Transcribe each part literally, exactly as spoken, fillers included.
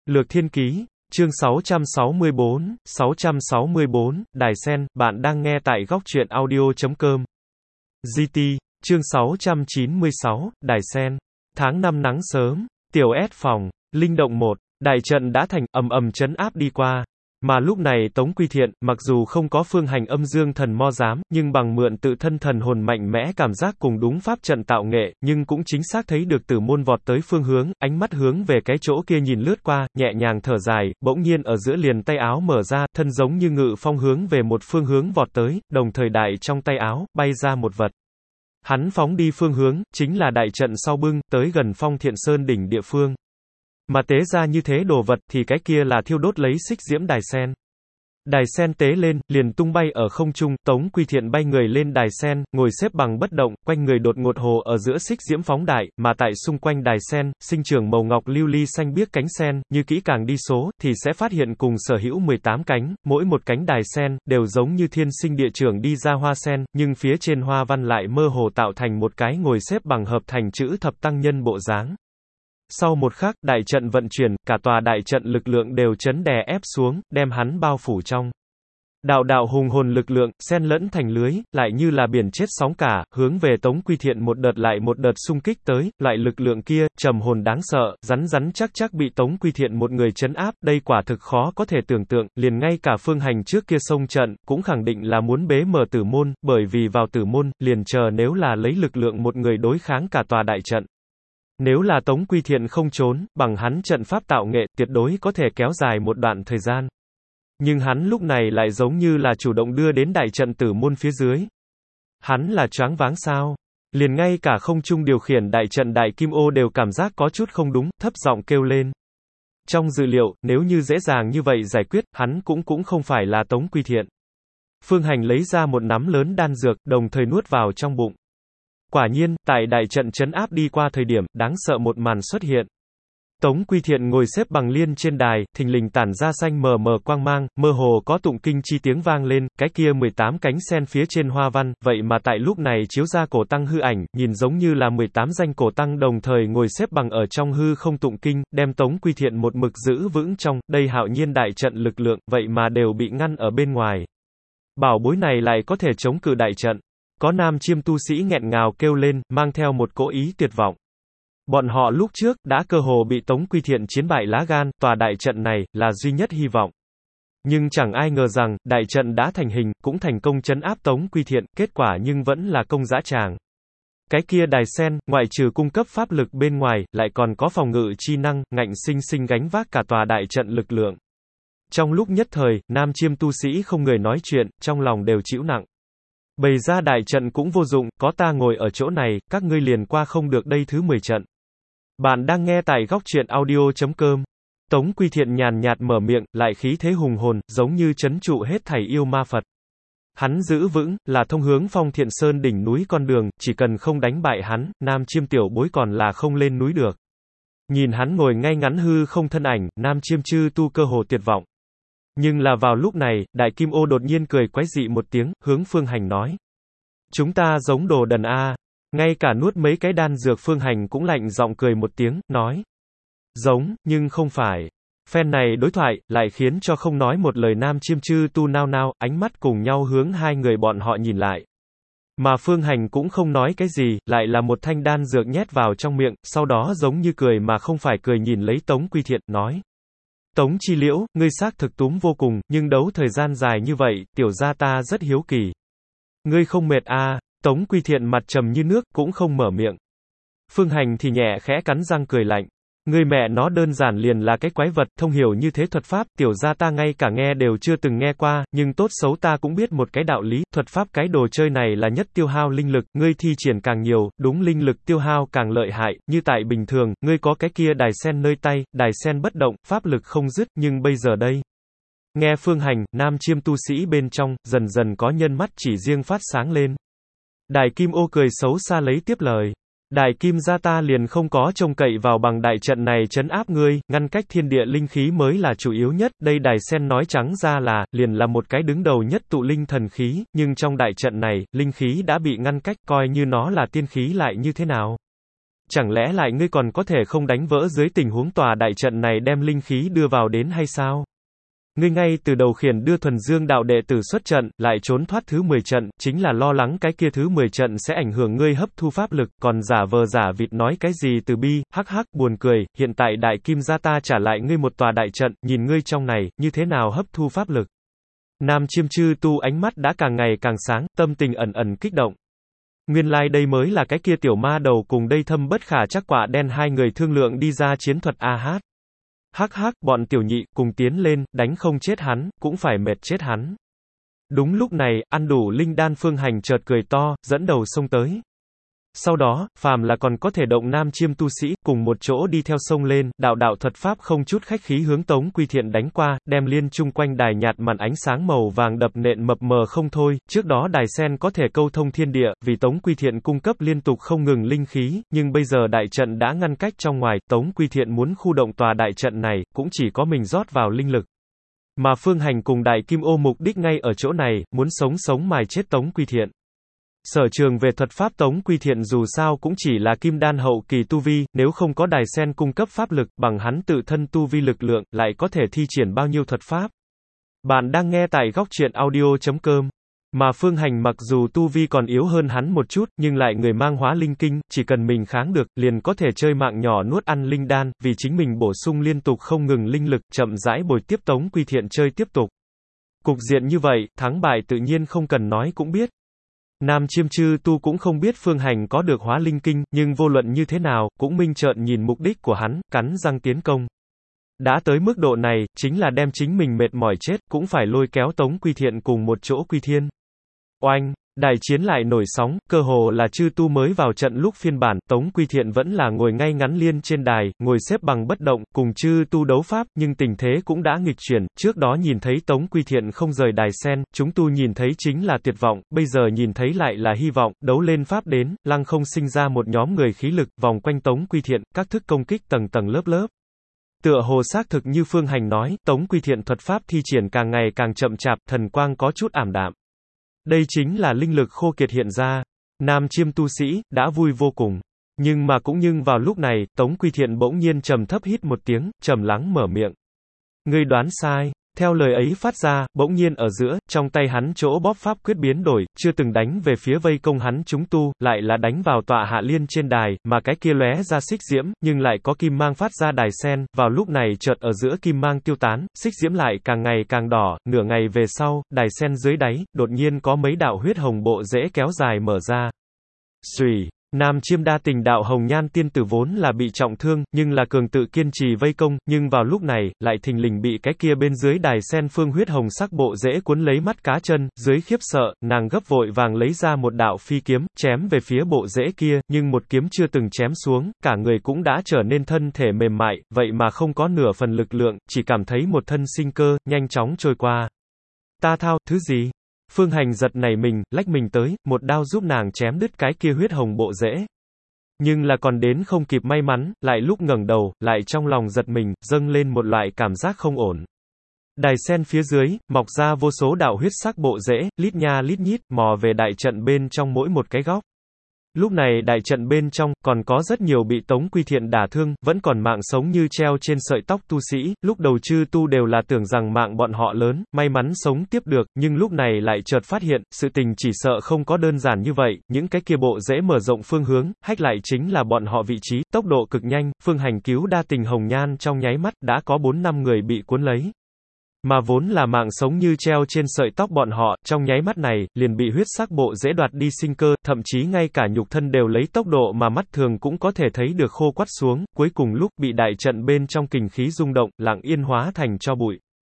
Lược Thiên Ký, chương sáu trăm sáu mươi bốn, sáu trăm sáu mươi bốn, Đài Sen, bạn đang nghe tại góc truyện audio.com. giê tê, chương sáu trăm chín mươi sáu, Đài Sen. Tháng năm nắng sớm, tiểu S phòng, linh động một, đại trận đã thành, ầm ầm trấn áp đi qua. Mà lúc này Tống Quy Thiện, mặc dù không có phương hành âm dương thần mo giám, nhưng bằng mượn tự thân thần hồn mạnh mẽ cảm giác cùng đúng pháp trận tạo nghệ, nhưng cũng chính xác thấy được Tử Môn vọt tới phương hướng, ánh mắt hướng về cái chỗ kia nhìn lướt qua, nhẹ nhàng thở dài, bỗng nhiên ở giữa liền tay áo mở ra, thân giống như ngự phong hướng về một phương hướng vọt tới, đồng thời đại trong tay áo, bay ra một vật. Hắn phóng đi phương hướng, chính là đại trận sau bưng, tới gần Phong Thiện Sơn đỉnh địa phương. Mà tế ra như thế đồ vật, thì cái kia là thiêu đốt lấy xích diễm đài sen. Đài sen tế lên, liền tung bay ở không trung, Tống Quy Thiện bay người lên đài sen, ngồi xếp bằng bất động, quanh người đột ngột hồ ở giữa xích diễm phóng đại, mà tại xung quanh đài sen, sinh trưởng màu ngọc lưu ly xanh biếc cánh sen, như kỹ càng đi số, thì sẽ phát hiện cùng sở hữu mười tám cánh, mỗi một cánh đài sen, đều giống như thiên sinh địa trưởng đi ra hoa sen, nhưng phía trên hoa văn lại mơ hồ tạo thành một cái ngồi xếp bằng hợp thành chữ thập tăng nhân bộ dáng. Sau một khắc, đại trận vận chuyển, cả tòa đại trận lực lượng đều chấn đè ép xuống, đem hắn bao phủ trong. Đạo đạo hùng hồn lực lượng, xen lẫn thành lưới, lại như là biển chết sóng cả, hướng về Tống Quy Thiện một đợt lại một đợt xung kích tới, loại lực lượng kia, trầm hồn đáng sợ, rắn rắn chắc chắc bị Tống Quy Thiện một người chấn áp, đây quả thực khó có thể tưởng tượng, liền ngay cả phương hành trước kia xông trận, cũng khẳng định là muốn bế mở Tử Môn, bởi vì vào Tử Môn, liền chờ nếu là lấy lực lượng một người đối kháng cả tòa đại trận. Nếu là Tống Quy Thiện không trốn, bằng hắn trận pháp tạo nghệ, tuyệt đối có thể kéo dài một đoạn thời gian. Nhưng hắn lúc này lại giống như là chủ động đưa đến đại trận Tử Môn phía dưới. Hắn là choáng váng sao? Liền ngay cả không trung điều khiển đại trận Đại Kim Ô đều cảm giác có chút không đúng, thấp giọng kêu lên. Trong dự liệu, nếu như dễ dàng như vậy giải quyết, hắn cũng cũng không phải là Tống Quy Thiện. Phương Hành lấy ra một nắm lớn đan dược, đồng thời nuốt vào trong bụng. Quả nhiên, tại đại trận trấn áp đi qua thời điểm, đáng sợ một màn xuất hiện. Tống Quy Thiện ngồi xếp bằng liên trên đài, thình lình tản ra xanh mờ mờ quang mang, mơ hồ có tụng kinh chi tiếng vang lên, cái kia mười tám cánh sen phía trên hoa văn, vậy mà tại lúc này chiếu ra cổ tăng hư ảnh, nhìn giống như là mười tám danh cổ tăng đồng thời ngồi xếp bằng ở trong hư không tụng kinh, đem Tống Quy Thiện một mực giữ vững trong, đây hạo nhiên đại trận lực lượng, vậy mà đều bị ngăn ở bên ngoài. Bảo bối này lại có thể chống cự đại trận. Có nam chiêm tu sĩ nghẹn ngào kêu lên, mang theo một cỗ ý tuyệt vọng. Bọn họ lúc trước, đã cơ hồ bị Tống Quy Thiện chiến bại lá gan, tòa đại trận này, là duy nhất hy vọng. Nhưng chẳng ai ngờ rằng, đại trận đã thành hình, cũng thành công trấn áp Tống Quy Thiện, kết quả nhưng vẫn là công dã tràng. Cái kia đài sen, ngoại trừ cung cấp pháp lực bên ngoài, lại còn có phòng ngự chi năng, ngạnh sinh sinh gánh vác cả tòa đại trận lực lượng. Trong lúc nhất thời, nam chiêm tu sĩ không người nói chuyện, trong lòng đều chịu nặng. Bày ra đại trận cũng vô dụng, có ta ngồi ở chỗ này, các ngươi liền qua không được đây thứ mười trận. Bạn đang nghe tại góc truyện audio.com. Tống Quy Thiện nhàn nhạt mở miệng, lại khí thế hùng hồn, giống như trấn trụ hết thảy yêu ma Phật. Hắn giữ vững, là thông hướng Phong Thiện Sơn đỉnh núi con đường, chỉ cần không đánh bại hắn, nam chiêm tiểu bối còn là không lên núi được. Nhìn hắn ngồi ngay ngắn hư không thân ảnh, nam chiêm chư tu cơ hồ tuyệt vọng. Nhưng là vào lúc này, Đại Kim Ô đột nhiên cười quái dị một tiếng, hướng Phương Hành nói. Chúng ta giống đồ đần a. Ngay cả nuốt mấy cái đan dược Phương Hành cũng lạnh giọng cười một tiếng, nói. Giống, nhưng không phải. Phen này đối thoại, lại khiến cho không nói một lời nam chiêm chư tu nao nao, ánh mắt cùng nhau hướng hai người bọn họ nhìn lại. Mà Phương Hành cũng không nói cái gì, lại là một thanh đan dược nhét vào trong miệng, sau đó giống như cười mà không phải cười nhìn lấy Tống Quy Thiện, nói. Tống Chi Liễu, ngươi xác thực túm vô cùng, nhưng đấu thời gian dài như vậy, tiểu gia ta rất hiếu kỳ. Ngươi không mệt à, Tống Quy Thiện mặt trầm như nước, cũng không mở miệng. Phương Hành thì nhẹ khẽ cắn răng cười lạnh. Ngươi mẹ nó đơn giản liền là cái quái vật, thông hiểu như thế thuật pháp, tiểu gia ta ngay cả nghe đều chưa từng nghe qua, nhưng tốt xấu ta cũng biết một cái đạo lý, thuật pháp cái đồ chơi này là nhất tiêu hao linh lực, ngươi thi triển càng nhiều, đúng linh lực tiêu hao càng lợi hại, như tại bình thường, ngươi có cái kia đài sen nơi tay, đài sen bất động, pháp lực không dứt, nhưng bây giờ đây. Nghe Phương Hành, nam chiêm tu sĩ bên trong, dần dần có nhân mắt chỉ riêng phát sáng lên. Đại Kim Ô cười xấu xa lấy tiếp lời. Đại Kim gia ta liền không có trông cậy vào bằng đại trận này trấn áp ngươi, ngăn cách thiên địa linh khí mới là chủ yếu nhất, đây đài sen nói trắng ra là, liền là một cái đứng đầu nhất tụ linh thần khí, nhưng trong đại trận này, linh khí đã bị ngăn cách, coi như nó là tiên khí lại như thế nào. Chẳng lẽ lại ngươi còn có thể không đánh vỡ dưới tình huống tòa đại trận này đem linh khí đưa vào đến hay sao? Ngươi ngay từ đầu khiển đưa thuần dương đạo đệ tử xuất trận, lại trốn thoát thứ mười trận, chính là lo lắng cái kia thứ mười trận sẽ ảnh hưởng ngươi hấp thu pháp lực, còn giả vờ giả vịt nói cái gì từ bi, hắc hắc, buồn cười, hiện tại đại kim gia ta trả lại ngươi một tòa đại trận, nhìn ngươi trong này, như thế nào hấp thu pháp lực. Nam Chiêm Chư Tu ánh mắt đã càng ngày càng sáng, tâm tình ẩn ẩn kích động. Nguyên lai like đây mới là cái kia tiểu ma đầu cùng đây thâm bất khả chắc quả đen hai người thương lượng đi ra chiến thuật a hát. Hắc hắc, bọn tiểu nhị, cùng tiến lên, đánh không chết hắn, cũng phải mệt chết hắn. Đúng lúc này, ăn đủ linh đan Phương Hành chợt cười to, dẫn đầu xông tới. Sau đó, phàm là còn có thể động Nam Chiêm tu sĩ, cùng một chỗ đi theo sông lên, đạo đạo thuật pháp không chút khách khí hướng Tống Quy Thiện đánh qua, đem liên chung quanh đài nhạt màn ánh sáng màu vàng đập nện mập mờ không thôi, trước đó đài sen có thể câu thông thiên địa, vì Tống Quy Thiện cung cấp liên tục không ngừng linh khí, nhưng bây giờ đại trận đã ngăn cách trong ngoài, Tống Quy Thiện muốn khu động tòa đại trận này, cũng chỉ có mình rót vào linh lực. Mà Phương Hành cùng Đại Kim Ô mục đích ngay ở chỗ này, muốn sống sống mài chết Tống Quy Thiện. Sở trường về thuật pháp Tống Quy Thiện dù sao cũng chỉ là kim đan hậu kỳ tu vi, nếu không có đài sen cung cấp pháp lực, bằng hắn tự thân tu vi lực lượng, lại có thể thi triển bao nhiêu thuật pháp. Bạn đang nghe tại góc truyện audio chấm com. Mà Phương Hành mặc dù tu vi còn yếu hơn hắn một chút, nhưng lại người mang hóa linh kinh, chỉ cần mình kháng được, liền có thể chơi mạng nhỏ nuốt ăn linh đan, vì chính mình bổ sung liên tục không ngừng linh lực, chậm rãi bồi tiếp Tống Quy Thiện chơi tiếp tục. Cục diện như vậy, thắng bại tự nhiên không cần nói cũng biết. Nam Chiêm Chư Tu cũng không biết Phương Hành có được hóa linh kinh, nhưng vô luận như thế nào, cũng minh trợn nhìn mục đích của hắn, cắn răng tiến công. Đã tới mức độ này, chính là đem chính mình mệt mỏi chết, cũng phải lôi kéo Tống Quy Thiện cùng một chỗ quy thiên. Oanh! Đại chiến lại nổi sóng, cơ hồ là Chư Tu mới vào trận lúc phiên bản, Tống Quy Thiện vẫn là ngồi ngay ngắn liên trên đài, ngồi xếp bằng bất động, cùng Chư Tu đấu pháp, nhưng tình thế cũng đã nghịch chuyển, trước đó nhìn thấy Tống Quy Thiện không rời đài sen, chúng Tu nhìn thấy chính là tuyệt vọng, bây giờ nhìn thấy lại là hy vọng, đấu lên pháp đến, lăng không sinh ra một nhóm người khí lực, vòng quanh Tống Quy Thiện, các thức công kích tầng tầng lớp lớp. Tựa hồ xác thực như Phương Hành nói, Tống Quy Thiện thuật pháp thi triển càng ngày càng chậm chạp, thần quang có chút ảm đạm. Đây chính là linh lực khô kiệt hiện ra. Nam Chiêm tu sĩ, đã vui vô cùng. Nhưng mà cũng nhưng vào lúc này, Tống Quy Thiện bỗng nhiên trầm thấp hít một tiếng, trầm lắng mở miệng. Ngươi đoán sai. Theo lời ấy phát ra, bỗng nhiên ở giữa, trong tay hắn chỗ bóp pháp quyết biến đổi, chưa từng đánh về phía vây công hắn chúng tu, lại là đánh vào tọa hạ liên trên đài, mà cái kia lóe ra xích diễm, nhưng lại có kim mang phát ra đài sen, vào lúc này chợt ở giữa kim mang tiêu tán, xích diễm lại càng ngày càng đỏ, nửa ngày về sau, đài sen dưới đáy, đột nhiên có mấy đạo huyết hồng bộ rễ kéo dài mở ra. Xùy. Nam Chiêm đa tình đạo hồng nhan tiên tử vốn là bị trọng thương, nhưng là cường tự kiên trì vây công, nhưng vào lúc này, lại thình lình bị cái kia bên dưới đài sen phương huyết hồng sắc bộ rễ cuốn lấy mắt cá chân, dưới khiếp sợ, nàng gấp vội vàng lấy ra một đạo phi kiếm, chém về phía bộ rễ kia, nhưng một kiếm chưa từng chém xuống, cả người cũng đã trở nên thân thể mềm mại, vậy mà không có nửa phần lực lượng, chỉ cảm thấy một thân sinh cơ, nhanh chóng trôi qua. Ta thao, thứ gì? Phương Hành giật nảy mình, lách mình tới, một đao giúp nàng chém đứt cái kia huyết hồng bộ rễ. Nhưng là còn đến không kịp may mắn, lại lúc ngẩng đầu, lại trong lòng giật mình, dâng lên một loại cảm giác không ổn. Đài sen phía dưới, mọc ra vô số đạo huyết sắc bộ rễ, lít nha lít nhít, mò về đại trận bên trong mỗi một cái góc. Lúc này đại trận bên trong, còn có rất nhiều bị Tống Quy Thiện đả thương, vẫn còn mạng sống như treo trên sợi tóc tu sĩ, lúc đầu Chư Tu đều là tưởng rằng mạng bọn họ lớn, may mắn sống tiếp được, nhưng lúc này lại chợt phát hiện, sự tình chỉ sợ không có đơn giản như vậy, những cái kia bộ dễ mở rộng phương hướng, hách lại chính là bọn họ vị trí, tốc độ cực nhanh, Phương Hành cứu đa tình hồng nhan trong nháy mắt, đã có bốn năm người bị cuốn lấy. Mà vốn là mạng sống như treo trên sợi tóc bọn họ, trong nháy mắt này, liền bị huyết sắc bộ dễ đoạt đi sinh cơ, thậm chí ngay cả nhục thân đều lấy tốc độ mà mắt thường cũng có thể thấy được khô quắt xuống, cuối cùng lúc bị đại trận bên trong kình khí rung động, lặng yên hóa thành tro bụi.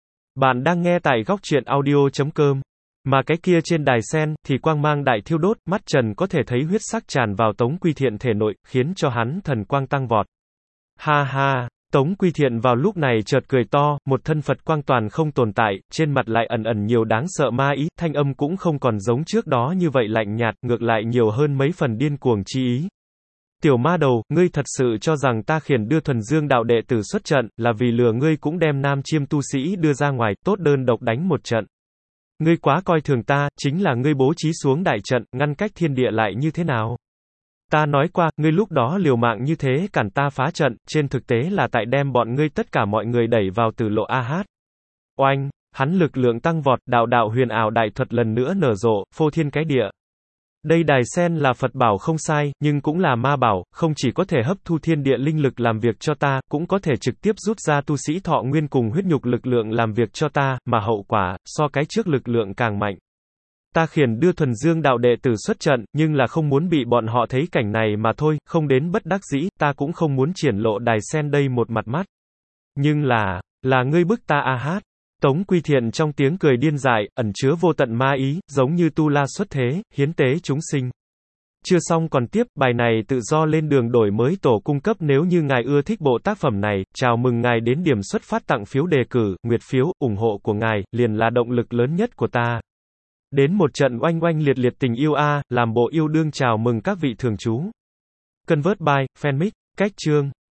Bạn đang nghe tại góc truyện audio chấm com. Mà cái kia trên đài sen, thì quang mang đại thiêu đốt, mắt trần có thể thấy huyết sắc tràn vào Tống Quy Thiện thể nội, khiến cho hắn thần quang tăng vọt. Ha ha! Tống Quy Thiện vào lúc này chợt cười to, một thân Phật quang toàn không tồn tại, trên mặt lại ẩn ẩn nhiều đáng sợ ma ý, thanh âm cũng không còn giống trước đó như vậy lạnh nhạt, ngược lại nhiều hơn mấy phần điên cuồng chi ý. Tiểu ma đầu, ngươi thật sự cho rằng ta khiển đưa thuần dương đạo đệ tử xuất trận, là vì lừa ngươi cũng đem Nam Chiêm tu sĩ đưa ra ngoài, tốt đơn độc đánh một trận. Ngươi quá coi thường ta, chính là ngươi bố trí xuống đại trận, ngăn cách thiên địa lại như thế nào? Ta nói qua, ngươi lúc đó liều mạng như thế cản ta phá trận, trên thực tế là tại đem bọn ngươi tất cả mọi người đẩy vào tử lộ a hát. Oanh, hắn lực lượng tăng vọt, đạo đạo huyền ảo đại thuật lần nữa nở rộ, phô thiên cái địa. Đây đài sen là Phật bảo không sai, nhưng cũng là ma bảo, không chỉ có thể hấp thu thiên địa linh lực làm việc cho ta, cũng có thể trực tiếp rút ra tu sĩ thọ nguyên cùng huyết nhục lực lượng làm việc cho ta, mà hậu quả, so cái trước lực lượng càng mạnh. Ta khiển đưa thuần dương đạo đệ tử xuất trận, nhưng là không muốn bị bọn họ thấy cảnh này mà thôi, không đến bất đắc dĩ, ta cũng không muốn triển lộ đài sen đây một mặt mắt. Nhưng là, là ngươi bức ta a hát. Tống Quy Thiện trong tiếng cười điên dại, ẩn chứa vô tận ma ý, giống như tu la xuất thế, hiến tế chúng sinh. Chưa xong còn tiếp, bài này tự do lên đường đổi mới tổ cung cấp nếu như ngài ưa thích bộ tác phẩm này, chào mừng ngài đến điểm xuất phát tặng phiếu đề cử, nguyệt phiếu, ủng hộ của ngài, liền là động lực lớn nhất của ta. Đến một trận oanh oanh liệt liệt tình yêu a, làm bộ yêu đương chào mừng các vị thường trú. Convert by, Fanmic, cách chương.